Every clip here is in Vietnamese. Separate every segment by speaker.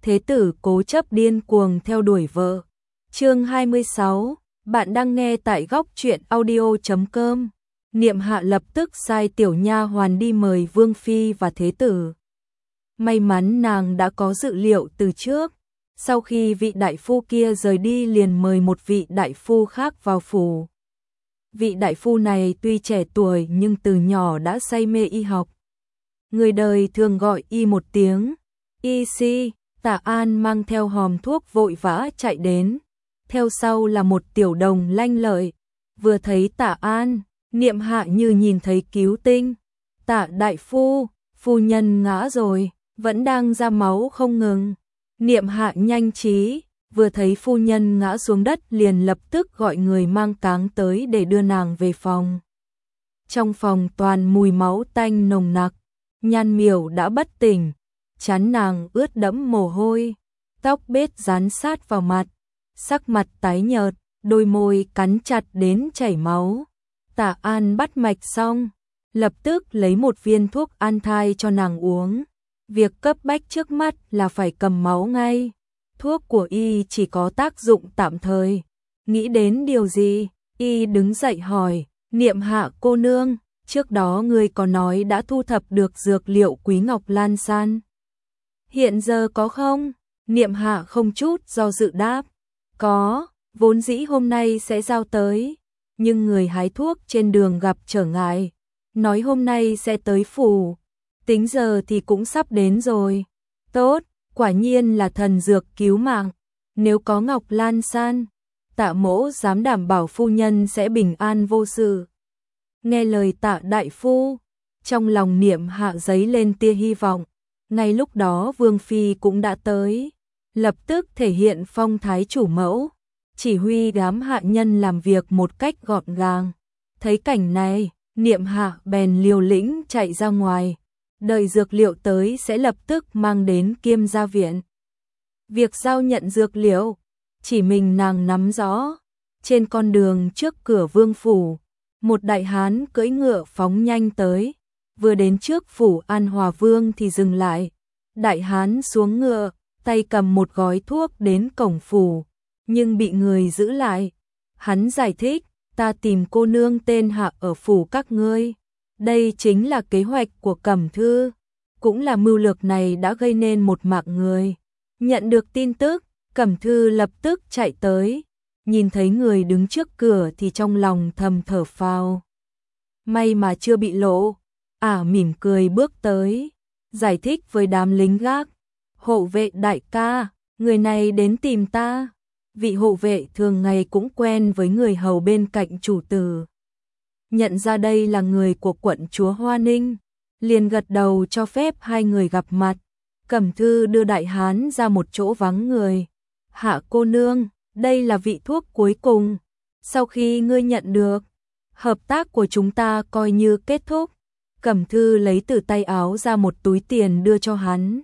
Speaker 1: thế tử cố chấp điên cuồng theo đuổi vợ. Chương 26, bạn đang nghe tại góc truyện audio.com. Niệm Hạ lập tức sai tiểu nha hoàn đi mời vương phi và thế tử. May mắn nàng đã có dự liệu từ trước, sau khi vị đại phu kia rời đi liền mời một vị đại phu khác vào phủ. Vị đại phu này tuy trẻ tuổi nhưng từ nhỏ đã say mê y học. Người đời thường gọi y một tiếng y si. Tạ An mang theo hòm thuốc vội vã chạy đến, theo sau là một tiểu đồng lanh lợi. Vừa thấy Tạ An, Niệm Hạ như nhìn thấy cứu tinh. Tạ đại phu, phu nhân ngã rồi, vẫn đang ra máu không ngừng. Niệm Hạ nhanh trí, vừa thấy phu nhân ngã xuống đất liền lập tức gọi người mang cáng tới để đưa nàng về phòng. Trong phòng toàn mùi máu tanh nồng nặc, Nhan Miểu đã bất tỉnh, trán nàng ướt đẫm mồ hôi, tóc bết dán sát vào mặt, sắc mặt tái nhợt, đôi môi cắn chặt đến chảy máu. Tạ An bắt mạch xong, lập tức lấy một viên thuốc an thai cho nàng uống. Việc cấp bách trước mắt là phải cầm máu ngay. Thuốc của y chỉ có tác dụng tạm thời. Nghĩ đến điều gì, y đứng dậy hỏi, Niệm Hạ cô nương, trước đó ngươi có nói đã thu thập được dược liệu quý ngọc lan san. Hiện giờ có không? Niệm Hạ không chút do dự đáp. Có, vốn dĩ hôm nay sẽ giao tới, nhưng người hái thuốc trên đường gặp trở ngại, nói hôm nay sẽ tới phủ, tính giờ thì cũng sắp đến rồi. Tốt, quả nhiên là thần dược cứu mạng, nếu có ngọc lan san, Tạ mỗ dám đảm bảo phu nhân sẽ bình an vô sự. Nghe lời Tạ đại phu, trong lòng Niệm Hạ dấy lên tia hy vọng. Ngay lúc đó Vương Phi cũng đã tới, lập tức thể hiện phong thái chủ mẫu, chỉ huy đám hạ nhân làm việc một cách gọn gàng. Thấy cảnh này, Niệm Hạ bèn liều lĩnh chạy ra ngoài, đợi dược liệu tới sẽ lập tức mang đến Kiêm gia viện. Việc giao nhận dược liệu, chỉ mình nàng nắm rõ. Trên con đường trước cửa vương phủ, một đại hán cưỡi ngựa phóng nhanh tới. Vừa đến trước phủ An Hòa Vương thì dừng lại. Đại hán xuống ngựa, tay cầm một gói thuốc đến cổng phủ, nhưng bị người giữ lại. Hắn giải thích, ta tìm cô nương tên Hạ ở phủ các ngươi. Đây chính là kế hoạch của Cẩm Thư, cũng là mưu lược này đã gây nên một mạng người. Nhận được tin tức, Cẩm Thư lập tức chạy tới, nhìn thấy người đứng trước cửa thì trong lòng thầm thở phào. May mà chưa bị lộ. Mỉm cười bước tới, giải thích với đám lính gác. Hộ vệ đại ca, người này đến tìm ta. Vị hộ vệ thường ngày cũng quen với người hầu bên cạnh chủ tử. Nhận ra đây là người của quận chúa Hoa Ninh, liền gật đầu cho phép hai người gặp mặt. Cẩm Thư đưa đại hán ra một chỗ vắng người. Hạ cô nương, đây là vị thuốc cuối cùng. Sau khi ngươi nhận được, hợp tác của chúng ta coi như kết thúc. Cẩm Thư lấy từ tay áo ra một túi tiền đưa cho hắn.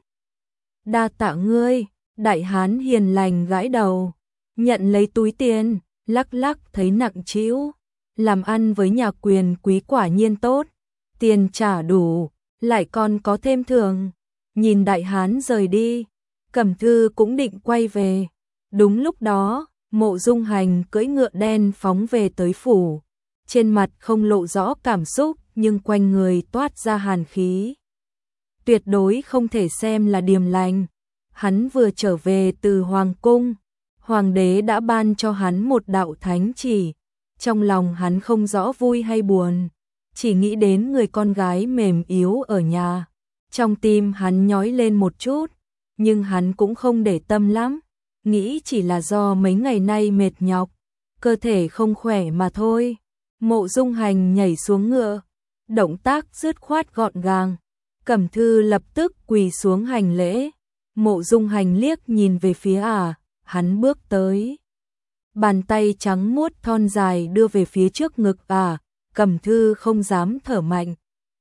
Speaker 1: Đa tạ ngươi, đại hán hiền lành gãi đầu, nhận lấy túi tiền, lắc lắc thấy nặng trĩu. Làm ăn với nhà quyền quý quả nhiên tốt, tiền trả đủ, lại còn có thêm thưởng. Nhìn đại hán rời đi, Cẩm Thư cũng định quay về. Đúng lúc đó, Mộ Dung Hành cưỡi ngựa đen phóng về tới phủ, trên mặt không lộ rõ cảm xúc nhưng quanh người toát ra hàn khí. Tuyệt đối không thể xem là điềm lành. Hắn vừa trở về từ hoàng cung, hoàng đế đã ban cho hắn một đạo thánh chỉ. Trong lòng hắn không rõ vui hay buồn, chỉ nghĩ đến người con gái mềm yếu ở nhà. Trong tim hắn nhói lên một chút, nhưng hắn cũng không để tâm lắm, nghĩ chỉ là do mấy ngày nay mệt nhọc, cơ thể không khỏe mà thôi. Mộ Dung Hành nhảy xuống ngựa, động tác dứt khoát gọn gàng. Cẩm Thư lập tức quỳ xuống hành lễ. Mộ Dung Hành liếc nhìn về phía hắn bước tới. Bàn tay trắng muốt thon dài đưa về phía trước ngực Cẩm Thư không dám thở mạnh.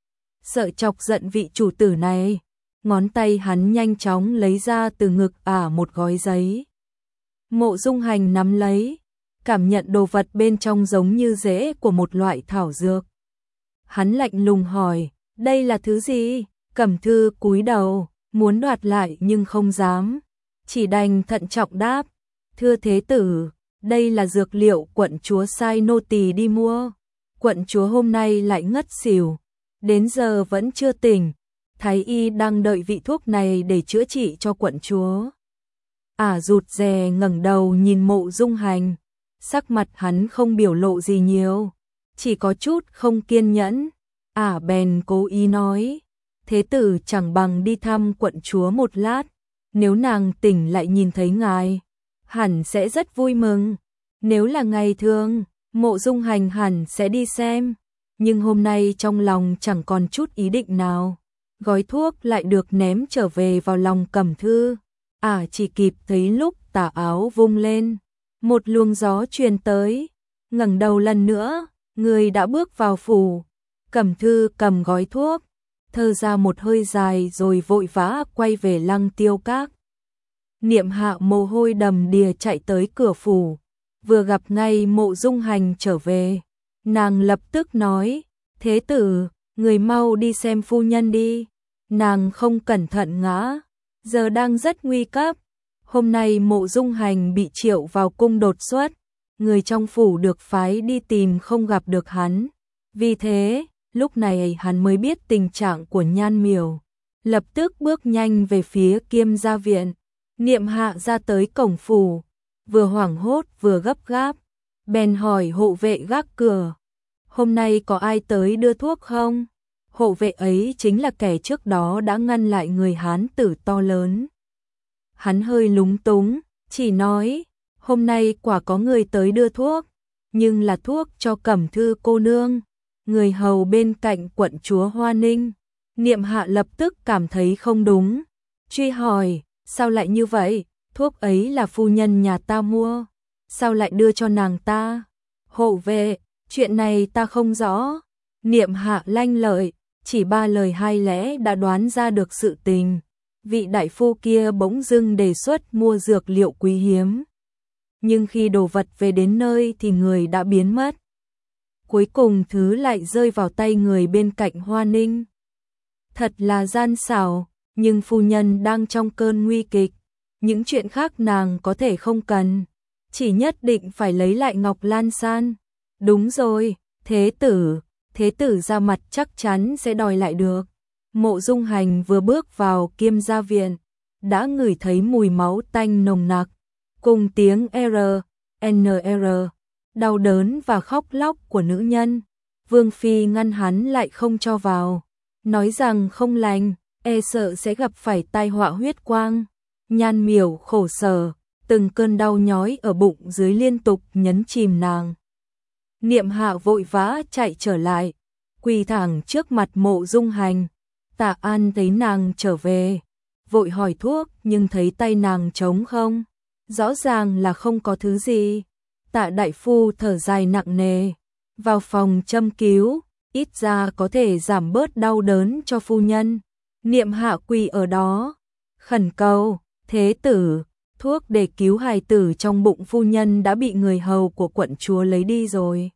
Speaker 1: Sợ chọc giận vị chủ tử này, ngón tay hắn nhanh chóng lấy ra từ ngực một gói giấy. Mộ Dung Hành nắm lấy, cảm nhận đồ vật bên trong giống như rễ của một loại thảo dược. Hắn lạnh lùng hỏi, đây là thứ gì? Cẩm Thư cúi đầu, muốn đoạt lại nhưng không dám. chỉ đành thận trọng đáp, thưa thế tử, đây là dược liệu quận chúa sai nô tỳ đi mua. Quận chúa hôm nay lại ngất xỉu, đến giờ vẫn chưa tỉnh, thái y đang đợi vị thuốc này để chữa trị cho quận chúa. Rụt rè ngẩng đầu nhìn Mộ Dung Hành, sắc mặt hắn không biểu lộ gì nhiều, chỉ có chút không kiên nhẫn. Bèn cố ý nói, thế tử chẳng bằng đi thăm quận chúa một lát, nếu nàng tỉnh lại nhìn thấy ngài, hẳn sẽ rất vui mừng. Nếu là ngày thường, Mộ Dung Hành hẳn sẽ đi xem, nhưng hôm nay trong lòng chẳng còn chút ý định nào. Gói thuốc lại được ném trở về vào lòng Cẩm Thư. Chỉ kịp thấy lúc tà áo vung lên, một luồng gió truyền tới, ngẩng đầu lần nữa, người đã bước vào phủ. Cẩm Thư cầm gói thuốc, thở ra một hơi dài rồi vội vã quay về Lăng Tiêu Các. Niệm Hạ mồ hôi đầm đìa chạy tới cửa phủ, vừa gặp ngay Mộ Dung Hành trở về, nàng lập tức nói, thế tử, người mau đi xem phu nhân đi, nàng không cẩn thận ngã, giờ đang rất nguy cấp. Hôm nay Mộ Dung Hành bị triệu vào cung đột xuất, người trong phủ được phái đi tìm không gặp được hắn, vì thế lúc này hắn mới biết tình trạng của Nhan Miểu, lập tức bước nhanh về phía Kiêm Gia viện. Niệm Hạ ra tới cổng phủ, vừa hoảng hốt vừa gấp gáp, bèn hỏi hộ vệ gác cửa, hôm nay có ai tới đưa thuốc không? Hộ vệ ấy chính là kẻ trước đó đã ngăn lại người Hán tử to lớn. Hắn hơi lúng túng, chỉ nói, hôm nay quả có người tới đưa thuốc, nhưng là thuốc cho Cẩm Thư cô nương, người hầu bên cạnh quận chúa Hoa Ninh. Niệm Hạ lập tức cảm thấy không đúng, truy hỏi, sao lại như vậy, thuốc ấy là phu nhân nhà ta mua, sao lại đưa cho nàng ta? Hộ vệ, chuyện này ta không rõ. Niệm Hạ lanh lợi, chỉ 3 lời 2 lẽ đã đoán ra được sự tình. Vị đại phu kia bỗng dưng đề xuất mua dược liệu quý hiếm, nhưng khi đồ vật về đến nơi thì người đã biến mất. Cuối cùng thứ lại rơi vào tay người bên cạnh Hoa Ninh. Thật là gian xảo, nhưng phu nhân đang trong cơn nguy kịch, những chuyện khác nàng có thể không cần, chỉ nhất định phải lấy lại Ngọc Lan San. Đúng rồi, thế tử ra mặt chắc chắn sẽ đòi lại được. Mộ Dung Hành vừa bước vào Kiêm Gia viện, đã ngửi thấy mùi máu tanh nồng nặc, cùng tiếng NR, đau đớn và khóc lóc của nữ nhân. Vương Phi ngăn hắn lại không cho vào, nói rằng không lành, sợ sẽ gặp phải tai họa huyết quang. Nhan Miểu khổ sở, từng cơn đau nhói ở bụng dưới liên tục nhấn chìm nàng. Niệm Hạ vội vã chạy trở lại, quỳ thẳng trước mặt Mộ Dung Hành. Tạ An thấy nàng trở về, vội hỏi thuốc nhưng thấy tay nàng trống không, rõ ràng là không có thứ gì. Tạ đại phu thở dài nặng nề, vào phòng châm cứu, ít ra có thể giảm bớt đau đớn cho phu nhân. Niệm Hạ quỳ ở đó, khẩn cầu, thế tử, thuốc để cứu hài tử trong bụng phu nhân đã bị người hầu của quận chúa lấy đi rồi.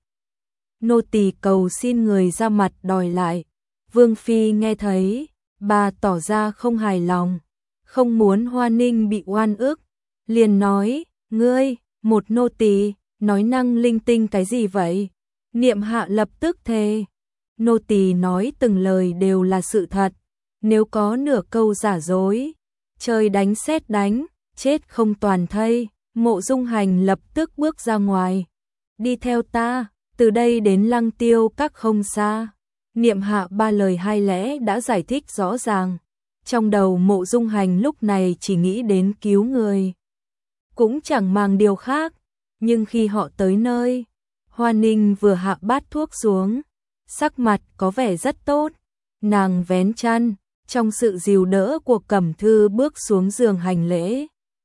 Speaker 1: Nô tỳ cầu xin người ra mặt đòi lại. Vương Phi nghe thấy, bà tỏ ra không hài lòng, không muốn Hoa Ninh bị oan ức, liền nói, ngươi, một nô tỳ, nói năng linh tinh cái gì vậy? Niệm Hạ lập tức thề, nô tỳ nói từng lời đều là sự thật, nếu có nửa câu giả dối, trời đánh sét đánh, chết không toàn thây. Mộ Dung Hành lập tức bước ra ngoài, đi theo ta, từ đây đến Lăng Tiêu Các không xa. Niệm Hạ 3 lời 2 lẽ đã giải thích rõ ràng. Trong đầu Mộ Dung Hành lúc này chỉ nghĩ đến cứu người, cũng chẳng màng điều khác. Nhưng khi họ tới nơi, Hoa Ninh vừa hạ bát thuốc xuống, sắc mặt có vẻ rất tốt. Nàng vén chăn, trong sự dìu đỡ của Cẩm Thư bước xuống giường hành lễ.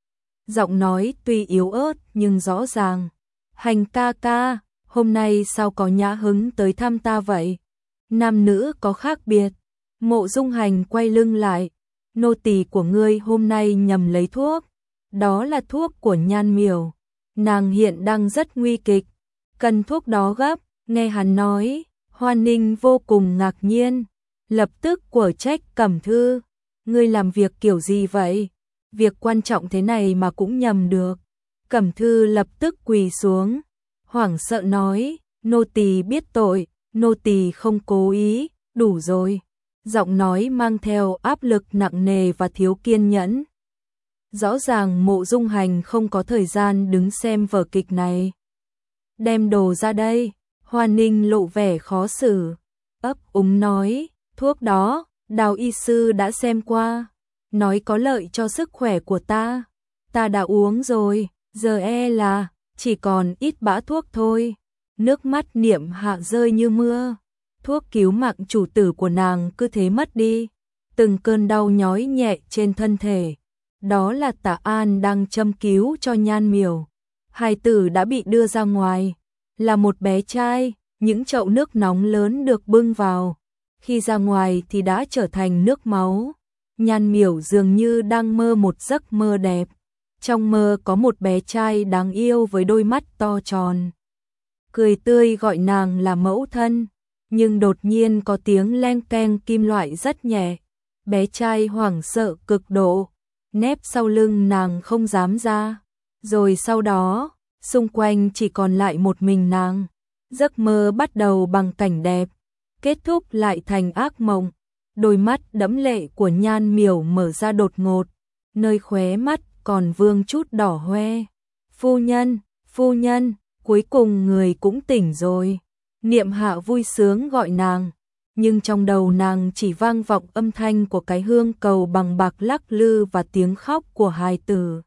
Speaker 1: Giọng nói tuy yếu ớt nhưng rõ ràng, Hành ca ca, hôm nay sao có nhã hứng tới thăm ta vậy? Nam nữ có khác biệt. Mộ Dung Hành quay lưng lại, nô tỳ của ngươi hôm nay nhầm lấy thuốc, đó là thuốc của Nhan Miểu, nàng hiện đang rất nguy kịch, cần thuốc đó gấp. Nghe hắn nói, Hoa Ninh vô cùng ngạc nhiên, lập tức quở trách Cẩm Thư, ngươi làm việc kiểu gì vậy? việc quan trọng thế này mà cũng nhầm được. Cẩm Thư lập tức quỳ xuống, hoảng sợ nói, nô tỳ biết tội, nô tỳ không cố ý, đủ rồi. Giọng nói mang theo áp lực nặng nề và thiếu kiên nhẫn. Rõ ràng Mộ Dung Hành không có thời gian đứng xem vở kịch này. Đem đồ ra đây, Hoa Ninh lộ vẻ khó xử, ấp úng nói, thuốc đó, Đào y sư đã xem qua, nói có lợi cho sức khỏe của ta đã uống rồi, giờ là chỉ còn ít bã thuốc thôi. Nước mắt Niệm Hạ rơi như mưa, thuốc cứu mạng chủ tử của nàng cứ thế mất đi, từng cơn đau nhói nhẹ trên thân thể. Đó là Tạ An đang châm cứu cho Nhan Miểu. Hài tử đã bị đưa ra ngoài, là một bé trai, những chậu nước nóng lớn được bưng vào. Khi ra ngoài thì đã trở thành nước máu. Nhan Miểu dường như đang mơ một giấc mơ đẹp. Trong mơ có một bé trai đáng yêu với đôi mắt to tròn, cười tươi gọi nàng là mẫu thân. Nhưng đột nhiên có tiếng leng keng kim loại rất nhẹ. Bé trai hoảng sợ cực độ, nép sau lưng nàng không dám ra. Rồi sau đó, xung quanh chỉ còn lại một mình nàng. Giấc mơ bắt đầu bằng cảnh đẹp, kết thúc lại thành ác mộng. Đôi mắt đẫm lệ của Nhan Miểu mở ra đột ngột, nơi khóe mắt còn vương chút đỏ hoe. Phu nhân, cuối cùng người cũng tỉnh rồi. Niệm Hạ vui sướng gọi nàng, nhưng trong đầu nàng chỉ vang vọng âm thanh của cái hương cầu bằng bạc lắc lư và tiếng khóc của hài tử.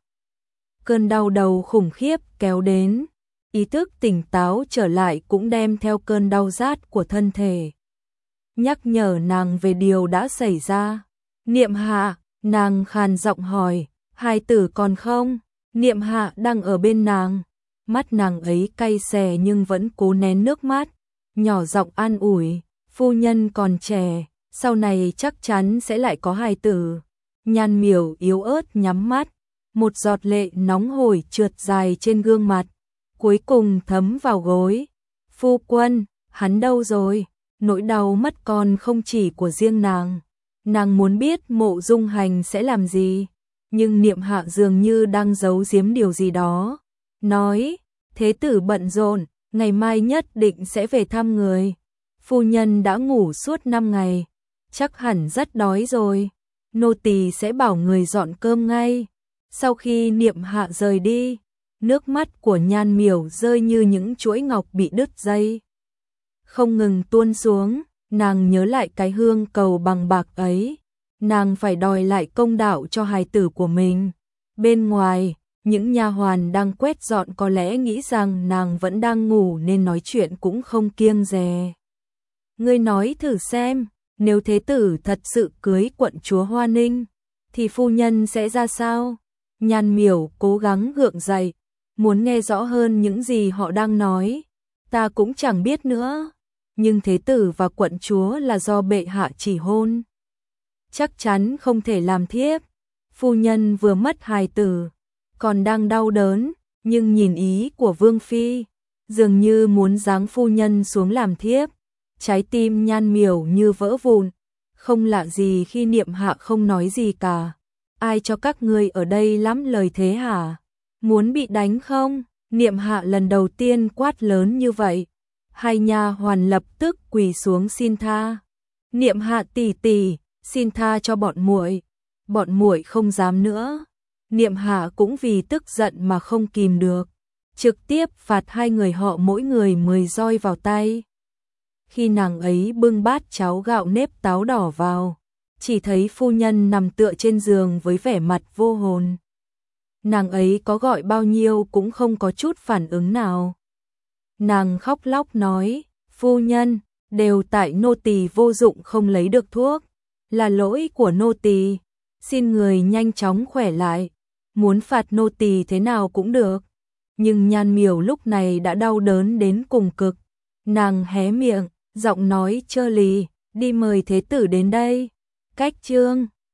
Speaker 1: Cơn đau đầu khủng khiếp kéo đến, ý thức tỉnh táo trở lại cũng đem theo cơn đau rát của thân thể, nhắc nhở nàng về điều đã xảy ra. Niệm Hạ, nàng khàn giọng hỏi, hài tử còn không? Niệm Hạ đang ở bên nàng, mắt nàng ấy cay xè nhưng vẫn cố nén nước mắt, nhỏ giọng an ủi, phu nhân còn trẻ, sau này chắc chắn sẽ lại có hài tử. Nhan Miểu yếu ớt nhắm mắt, một giọt lệ nóng hổi trượt dài trên gương mặt, cuối cùng thấm vào gối. Phu quân, hắn đâu rồi? Nỗi đau mất con không chỉ của riêng nàng. Nàng muốn biết Mộ Dung Hành sẽ làm gì, nhưng Niệm Hạ dường như đang giấu giếm điều gì đó. Nói, thế tử bận rộn, ngày mai nhất định sẽ về thăm người. Phu nhân đã ngủ suốt 5 ngày, chắc hẳn rất đói rồi. Nô tỳ sẽ bảo người dọn cơm ngay. Sau khi Niệm Hạ rời đi, nước mắt của Nhan Miểu rơi như những chuỗi ngọc bị đứt dây, không ngừng tuôn xuống. Nàng nhớ lại cái hương cầu bằng bạc ấy, nàng phải đòi lại công đạo cho hài tử của mình. Bên ngoài, những nha hoàn đang quét dọn có lẽ nghĩ rằng nàng vẫn đang ngủ nên nói chuyện cũng không kiêng dè. Ngươi nói thử xem, nếu thế tử thật sự cưới quận chúa Hoa Ninh, thì phu nhân sẽ ra sao? Nhan Miểu cố gắng gượng dậy, muốn nghe rõ hơn những gì họ đang nói. Ta cũng chẳng biết nữa, nhưng thế tử và quận chúa là do bệ hạ chỉ hôn, chắc chắn không thể làm thiếp. Phu nhân vừa mất hài tử, còn đang đau đớn, nhưng nhìn ý của Vương Phi, dường như muốn giáng phu nhân xuống làm thiếp. Trái tim Nhan Miểu như vỡ vụn, không lạ gì khi Niệm Hạ không nói gì cả. Ai cho các ngươi ở đây lắm lời thế hả? Muốn bị đánh không? Niệm Hạ lần đầu tiên quát lớn như vậy. Hai nha hoàn lập tức quỳ xuống xin tha. Niệm Hạ tỷ tỷ, xin tha cho bọn muội không dám nữa. Niệm Hạ cũng vì tức giận mà không kìm được, trực tiếp phạt hai người họ mỗi người 10 roi vào tay. Khi nàng ấy bưng bát cháo gạo nếp táo đỏ vào, chỉ thấy phu nhân nằm tựa trên giường với vẻ mặt vô hồn. Nàng ấy có gọi bao nhiêu cũng không có chút phản ứng nào. Nàng khóc lóc nói, phu nhân, đều tại nô tỳ vô dụng không lấy được thuốc, là lỗi của nô tỳ, xin người nhanh chóng khỏe lại, muốn phạt nô tỳ thế nào cũng được. Nhưng Nhan Miểu lúc này đã đau đớn đến cùng cực, nàng hé miệng, giọng nói trơ lì, đi mời thế tử đến đây. Cách chương